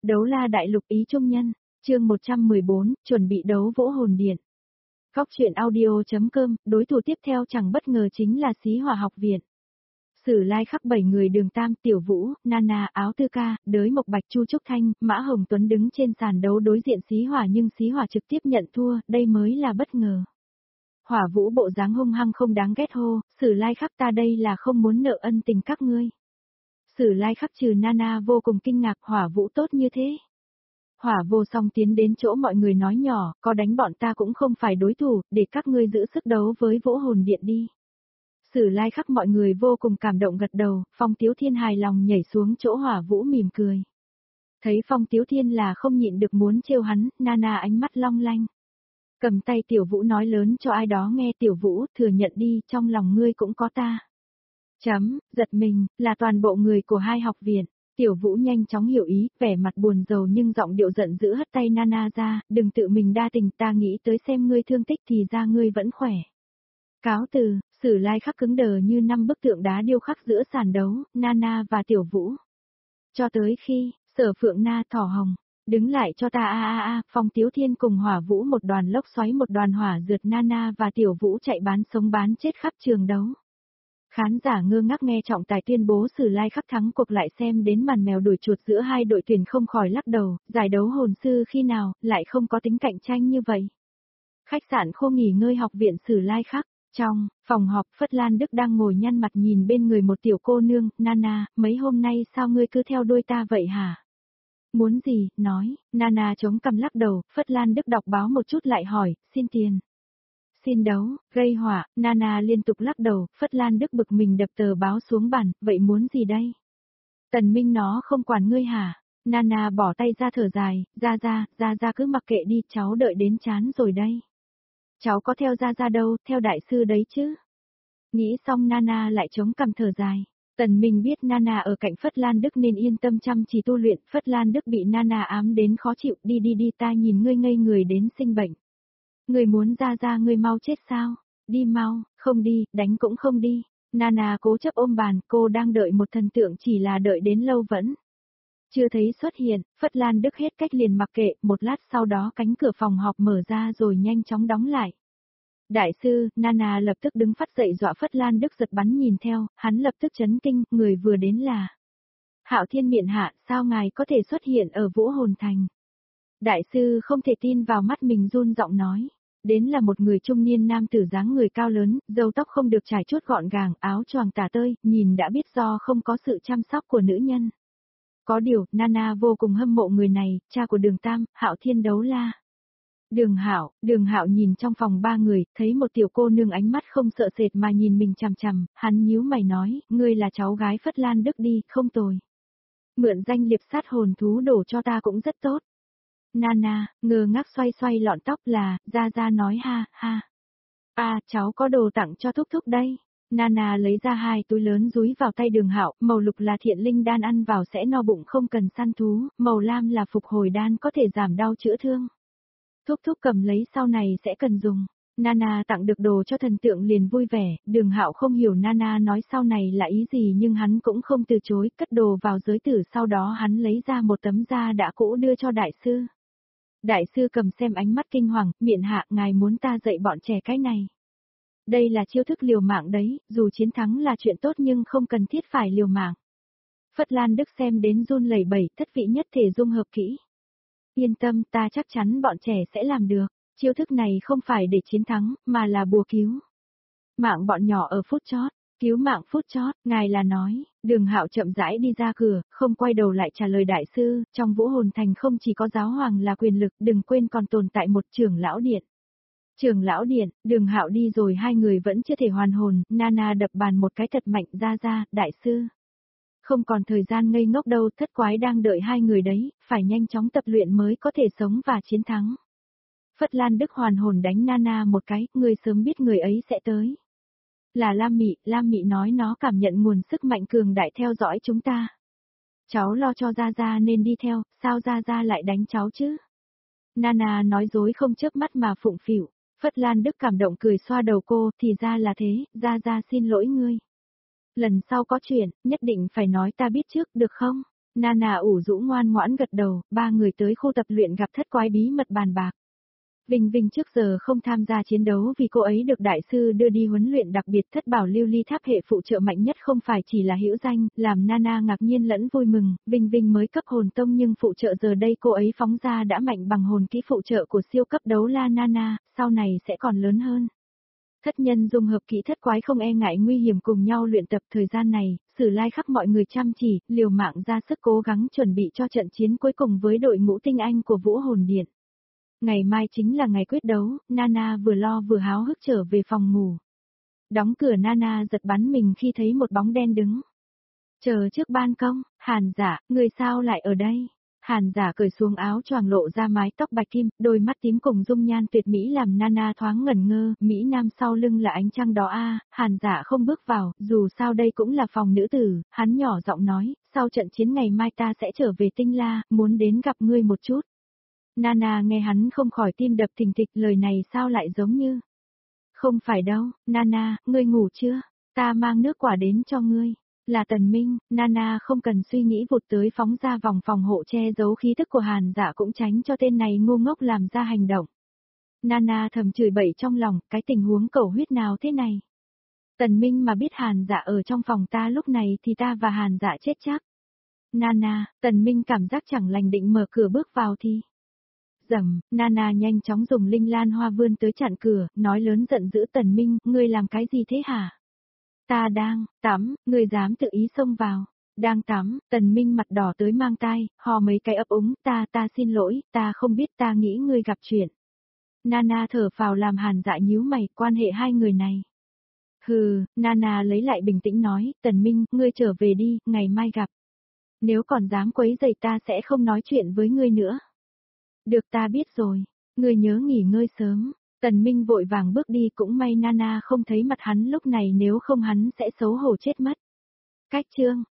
Đấu la đại lục ý trung nhân, chương 114, chuẩn bị đấu vỗ hồn điện. Góc truyện audio.com, đối thủ tiếp theo chẳng bất ngờ chính là Xí Hỏa học viện. Sử lai khắc 7 người Đường Tam, Tiểu Vũ, Nana, Áo Tư Ca, Đới Mộc Bạch, Chu Trúc Thanh, Mã Hồng Tuấn đứng trên sàn đấu đối diện Xí Hỏa, nhưng Xí Hỏa trực tiếp nhận thua, đây mới là bất ngờ. Hỏa Vũ bộ dáng hung hăng không đáng ghét hô, Sử lai khắc ta đây là không muốn nợ ân tình các ngươi. Sử lai khắc trừ Nana vô cùng kinh ngạc, Hỏa Vũ tốt như thế. Hỏa Vô Song tiến đến chỗ mọi người nói nhỏ, có đánh bọn ta cũng không phải đối thủ, để các ngươi giữ sức đấu với vỗ hồn điện đi. Sử lai khắc mọi người vô cùng cảm động gật đầu, Phong Tiếu Thiên hài lòng nhảy xuống chỗ Hỏa Vũ mỉm cười. Thấy Phong Tiếu Thiên là không nhịn được muốn trêu hắn, Nana ánh mắt long lanh. Cầm tay Tiểu Vũ nói lớn cho ai đó nghe, Tiểu Vũ thừa nhận đi, trong lòng ngươi cũng có ta. Giật mình, là toàn bộ người của hai học viện. Tiểu Vũ nhanh chóng hiểu ý, vẻ mặt buồn rầu nhưng giọng điệu giận dữ hất tay Nana ra, đừng tự mình đa tình, ta nghĩ tới xem ngươi thương tích thì ra ngươi vẫn khỏe. Cáo từ, Sử lai khắc cứng đờ như 5 bức tượng đá điêu khắc giữa sàn đấu, Nana và Tiểu Vũ. Cho tới khi, Sở Phượng Na Thỏ Hồng, đứng lại cho ta Phong Tiếu Thiên cùng Hỏa Vũ một đoàn lốc xoáy một đoàn hỏa rượt Nana và Tiểu Vũ chạy bán sống bán chết khắp trường đấu. Khán giả ngơ ngác nghe trọng tài tuyên bố Sử lai khắc thắng cuộc, lại xem đến màn mèo đuổi chuột giữa hai đội tuyển không khỏi lắc đầu, giải đấu hồn sư khi nào lại không có tính cạnh tranh như vậy. Khách sạn Khô nghỉ ngơi học viện Sử lai khắc, trong phòng họp Phất Lan Đức đang ngồi nhăn mặt nhìn bên người một tiểu cô nương, Nana, mấy hôm nay sao ngươi cứ theo đuôi ta vậy hả? Muốn gì, nói, Nana chống cằm lắc đầu, Phất Lan Đức đọc báo một chút lại hỏi, xin tiền. Xin đấu, gây họa, Nana liên tục lắc đầu, Phất Lan Đức bực mình đập tờ báo xuống bàn, vậy muốn gì đây? Tần Minh nó không quản ngươi hả? Nana bỏ tay ra thở dài, ra cứ mặc kệ đi, cháu đợi đến chán rồi đây. Cháu có theo ra đâu, theo đại sư đấy chứ. Nghĩ xong Nana lại chống cằm thở dài. Tần Minh biết Nana ở cạnh Phất Lan Đức nên yên tâm chăm chỉ tu luyện, Phất Lan Đức bị Nana ám đến khó chịu, đi ta nhìn ngươi ngây người đến sinh bệnh. Ngươi muốn ra ngươi mau chết sao? Đi mau, không đi, đánh cũng không đi. Nana cố chấp ôm bàn, cô đang đợi một thần tượng, chỉ là đợi đến lâu vẫn chưa thấy xuất hiện, Phất Lan Đức hết cách liền mặc kệ, một lát sau đó cánh cửa phòng họp mở ra rồi nhanh chóng đóng lại. Đại sư, Nana lập tức đứng phát dậy dọa Phất Lan Đức giật bắn nhìn theo, hắn lập tức chấn kinh, người vừa đến là Hạo Thiên Miện Hạ, sao ngài có thể xuất hiện ở Vũ Hồn Thành? Đại sư không thể tin vào mắt mình, run giọng nói. Đến là một người trung niên nam tử dáng người cao lớn, râu tóc không được trải chuốt gọn gàng, áo choàng tả tơi, nhìn đã biết do không có sự chăm sóc của nữ nhân. Có điều, Nana vô cùng hâm mộ người này, cha của Đường Tam, Hạo Thiên đấu la. Đường Hạo nhìn trong phòng ba người, thấy một tiểu cô nương ánh mắt không sợ sệt mà nhìn mình chằm chằm, hắn nhíu mày nói, ngươi là cháu gái Phất Lan Đức đi, không tồi. Mượn danh liệp sát hồn thú đổ cho ta cũng rất tốt. Nana, ngơ ngác xoay lọn tóc là, ra nói ha. Cháu có đồ tặng cho thúc thúc đây. Nana lấy ra 2 túi lớn dúi vào tay Đường Hạo, màu lục là thiện linh đan ăn vào sẽ no bụng không cần săn thú, màu lam là phục hồi đan có thể giảm đau chữa thương. Thúc thúc cầm lấy sau này sẽ cần dùng. Nana tặng được đồ cho thần tượng liền vui vẻ, Đường Hạo không hiểu Nana nói sau này là ý gì nhưng hắn cũng không từ chối, cất đồ vào giới tử, sau đó hắn lấy ra một tấm da đã cũ đưa cho đại sư. Đại sư cầm xem ánh mắt kinh hoàng, Miện Hạ, ngài muốn ta dạy bọn trẻ cái này. Đây là chiêu thức liều mạng đấy, dù chiến thắng là chuyện tốt nhưng không cần thiết phải liều mạng. Phất Lan Đức xem đến run lẩy bẩy, thất vị nhất thể dung hợp kỹ. Yên tâm, ta chắc chắn bọn trẻ sẽ làm được, chiêu thức này không phải để chiến thắng, mà là bùa cứu mạng bọn nhỏ ở phút chót. Cứu mạng phút chót, ngài là nói, Đường Hạo chậm rãi đi ra cửa, không quay đầu lại trả lời đại sư, trong Vũ Hồn Thành không chỉ có giáo hoàng là quyền lực, đừng quên còn tồn tại một trưởng lão điện. Trưởng lão điện, Đường Hạo đi rồi hai người vẫn chưa thể hoàn hồn, Nana đập bàn một cái thật mạnh, ra, đại sư. Không còn thời gian ngây ngốc đâu, thất quái đang đợi hai người đấy, phải nhanh chóng tập luyện mới có thể sống và chiến thắng. Phất Lan Đức hoàn hồn đánh Nana một cái, người sớm biết người ấy sẽ tới. Là Lam Mị nói nó cảm nhận nguồn sức mạnh cường đại theo dõi chúng ta. Cháu lo cho Ra nên đi theo, sao Ra lại đánh cháu chứ? Nana nói dối không chớp mắt mà phụng phịu. Phất Lan Đức cảm động cười xoa đầu cô, thì ra là thế, Ra xin lỗi ngươi. Lần sau có chuyện, nhất định phải nói ta biết trước, được không? Nana ủ rũ ngoan ngoãn gật đầu, ba người tới khu tập luyện gặp thất quái bí mật bàn bạc. Vinh Vinh trước giờ không tham gia chiến đấu vì cô ấy được đại sư đưa đi huấn luyện đặc biệt. Thất bảo lưu ly tháp hệ phụ trợ mạnh nhất không phải chỉ là hữu danh, làm Nana ngạc nhiên lẫn vui mừng. Vinh Vinh mới cấp hồn tông nhưng phụ trợ giờ đây cô ấy phóng ra đã mạnh bằng hồn kỹ phụ trợ của siêu cấp đấu la Nana, sau này sẽ còn lớn hơn. Thất nhân dung hợp kỹ thất quái không e ngại nguy hiểm cùng nhau luyện tập. Thời gian này, Sử Lai khắp mọi người chăm chỉ, liều mạng ra sức cố gắng chuẩn bị cho trận chiến cuối cùng với đội ngũ tinh anh của Vũ Hồn Điện. Ngày mai chính là ngày quyết đấu, Nana vừa lo vừa háo hức trở về phòng ngủ. Đóng cửa Nana giật bắn mình khi thấy một bóng đen đứng chờ trước ban công. Hàn Dạ, người sao lại ở đây? Hàn Dạ cởi xuống áo choàng lộ ra mái tóc bạch kim, đôi mắt tím cùng dung nhan tuyệt mỹ làm Nana thoáng ngẩn ngơ. Mỹ nam sau lưng là ánh trăng đó a. Hàn Dạ không bước vào, dù sao đây cũng là phòng nữ tử. Hắn nhỏ giọng nói, sau trận chiến ngày mai ta sẽ trở về Tinh La, muốn đến gặp ngươi một chút. Nana nghe hắn không khỏi tim đập thình thịch, lời này sao lại giống như. Không phải đâu, Nana, ngươi ngủ chưa? Ta mang nước quả đến cho ngươi. Là Tần Minh. Nana không cần suy nghĩ vụt tới phóng ra vòng phòng hộ che giấu khí tức của Hàn Dạ cũng tránh cho tên này ngu ngốc làm ra hành động. Nana thầm chửi bậy trong lòng, cái tình huống cầu huyết nào thế này? Tần Minh mà biết Hàn Dạ ở trong phòng ta lúc này thì ta và Hàn Dạ chết chắc. Nana, Tần Minh cảm giác chẳng lành định mở cửa bước vào thì. Rầm, Nana nhanh chóng dùng linh lan hoa vươn tới chặn cửa, nói lớn giận dữ Tần Minh, ngươi làm cái gì thế hả? Ta đang tắm, ngươi dám tự ý xông vào. Đang tắm, Tần Minh mặt đỏ tới mang tai, hò mấy cái ấp úng, ta xin lỗi, ta không biết, ta nghĩ ngươi gặp chuyện. Nana thở phào làm Hàn Dạ nhíu mày, quan hệ hai người này. Hừ, Nana lấy lại bình tĩnh nói, Tần Minh, ngươi trở về đi, ngày mai gặp. Nếu còn dám quấy rầy ta sẽ không nói chuyện với ngươi nữa. Được ta biết rồi, ngươi nhớ nghỉ ngơi sớm. Tần Minh vội vàng bước đi, cũng may Nana không thấy mặt hắn lúc này nếu không hắn sẽ xấu hổ chết mất. Cách chương